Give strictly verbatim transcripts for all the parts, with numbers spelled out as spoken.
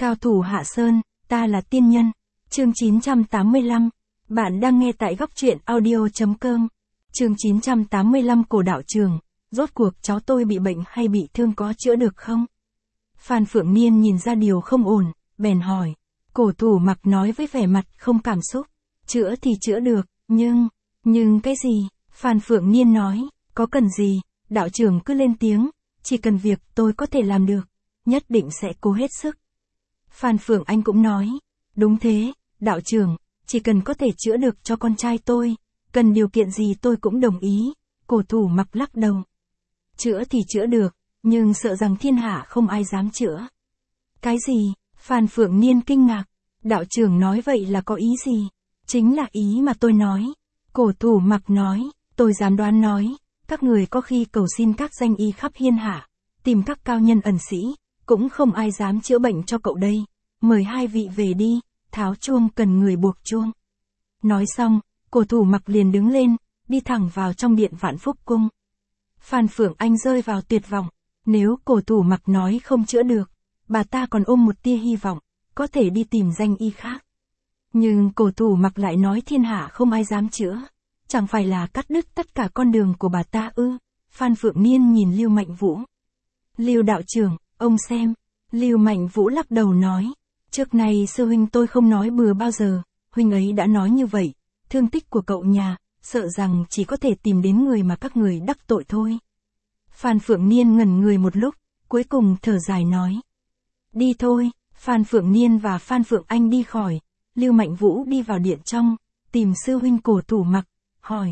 Cao thủ Hạ Sơn, ta là tiên nhân. Chương chín trăm tám mươi lăm. Bạn đang nghe tại góc truyện audio chấm com. Chương chín trăm tám mươi lăm Cổ đạo trường. Rốt cuộc cháu tôi bị bệnh hay bị thương có chữa được không? Phan Phượng Niên nhìn ra điều không ổn, bèn hỏi. Cổ thủ Mặc nói với vẻ mặt không cảm xúc. Chữa thì chữa được, nhưng... Nhưng cái gì? Phan Phượng Niên nói. Có cần gì? Đạo trưởng cứ lên tiếng. Chỉ cần việc tôi có thể làm được. Nhất định sẽ cố hết sức. Phan Phượng Anh cũng nói. Đúng thế, đạo trưởng, chỉ cần có thể chữa được cho con trai tôi, cần điều kiện gì tôi cũng đồng ý. Cổ thủ Mặc lắc đầu. Chữa thì chữa được, nhưng sợ rằng thiên hạ không ai dám chữa. Cái gì? Phan Phượng Niên kinh ngạc. Đạo trưởng nói vậy là có ý gì? Chính là ý mà tôi nói. Cổ thủ Mặc nói, tôi dám đoán nói, các người có khi cầu xin các danh y khắp thiên hạ, tìm các cao nhân ẩn sĩ, cũng không ai dám chữa bệnh cho cậu đây. Mời hai vị về đi, tháo chuông cần người buộc chuông. Nói xong, cổ thủ Mặc liền đứng lên, đi thẳng vào trong điện Vạn Phúc Cung. Phan Phượng Anh rơi vào tuyệt vọng, nếu cổ thủ Mặc nói không chữa được, bà ta còn ôm một tia hy vọng, có thể đi tìm danh y khác. Nhưng cổ thủ Mặc lại nói thiên hạ không ai dám chữa, chẳng phải là cắt đứt tất cả con đường của bà ta ư? Phan Phượng Niên nhìn Lưu Mạnh Vũ. Lưu đạo trưởng, ông xem. Lưu Mạnh Vũ lắc đầu nói. Trước này sư huynh tôi không nói bừa bao giờ, huynh ấy đã nói như vậy, thương tích của cậu nhà, sợ rằng chỉ có thể tìm đến người mà các người đắc tội thôi. Phan Phượng Niên ngẩn người một lúc, cuối cùng thở dài nói. Đi thôi. Phan Phượng Niên và Phan Phượng Anh đi khỏi, Lưu Mạnh Vũ đi vào điện trong, tìm sư huynh cổ thủ Mặc, hỏi.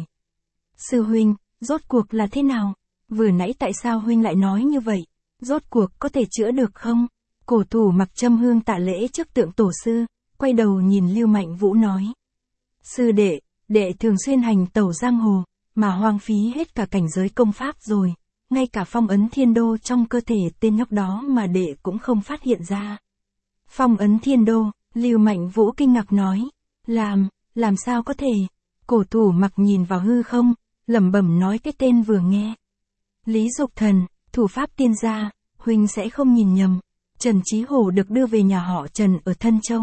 Sư huynh, rốt cuộc là thế nào? Vừa nãy tại sao huynh lại nói như vậy? Rốt cuộc có thể chữa được không? Cổ thủ Mặc châm hương tạ lễ trước tượng tổ sư, quay đầu nhìn Lưu Mạnh Vũ nói. Sư đệ, đệ thường xuyên hành tẩu giang hồ, mà hoang phí hết cả cảnh giới công pháp rồi, ngay cả phong ấn thiên đô trong cơ thể tên nhóc đó mà đệ cũng không phát hiện ra. Phong ấn thiên đô, Lưu Mạnh Vũ kinh ngạc nói. Làm, làm sao có thể? Cổ thủ Mặc nhìn vào hư không, lẩm bẩm nói cái tên vừa nghe. Lý Dục Thần, thủ pháp tiên gia, huynh sẽ không nhìn nhầm. Trần Chí Hổ được đưa về nhà họ Trần ở Thân Châu.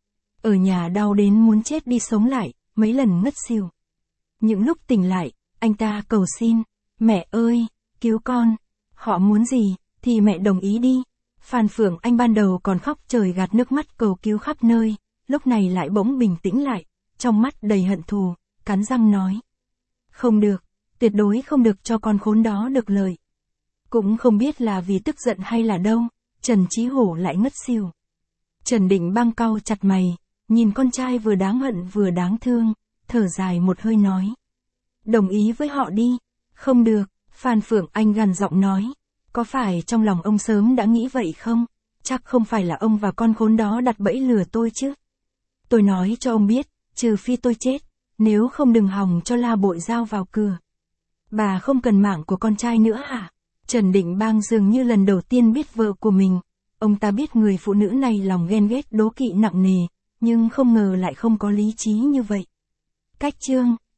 Ở nhà đau đến muốn chết đi sống lại, mấy lần ngất xỉu. Những lúc tỉnh lại, anh ta cầu xin, mẹ ơi, cứu con. Họ muốn gì, thì mẹ đồng ý đi. Phan Phượng Anh ban đầu còn khóc trời gạt nước mắt cầu cứu khắp nơi, lúc này lại bỗng bình tĩnh lại, trong mắt đầy hận thù, cắn răng nói. Không được, tuyệt đối không được cho con khốn đó được lợi. Cũng không biết là vì tức giận hay là đâu, Trần Chí Hổ lại ngất xỉu. Trần Định Bang cau chặt mày, nhìn con trai vừa đáng hận vừa đáng thương, thở dài một hơi nói. Đồng ý với họ đi. Không được, Phan Phượng Anh gằn giọng nói. Có phải trong lòng ông sớm đã nghĩ vậy không? Chắc không phải là ông và con khốn đó đặt bẫy lừa tôi chứ. Tôi nói cho ông biết, trừ phi tôi chết, nếu không đừng hòng cho la bội giao vào cửa. Bà không cần mạng của con trai nữa hả? Trần Định Bang dường như lần đầu tiên biết vợ của mình. Ông ta biết người phụ nữ này lòng ghen ghét đố kỵ nặng nề, nhưng không ngờ lại không có lý trí như vậy. Cách chương